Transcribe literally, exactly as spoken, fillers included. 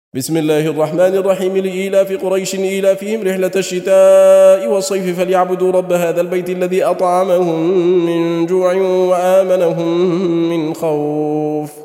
بسم الله الرحمن الرحيم. لإيلاف قريش إيلافهم رحلة الشتاء والصيف فليعبدوا رب هذا البيت الذي أطعمهم من جوع وآمنهم من خوف.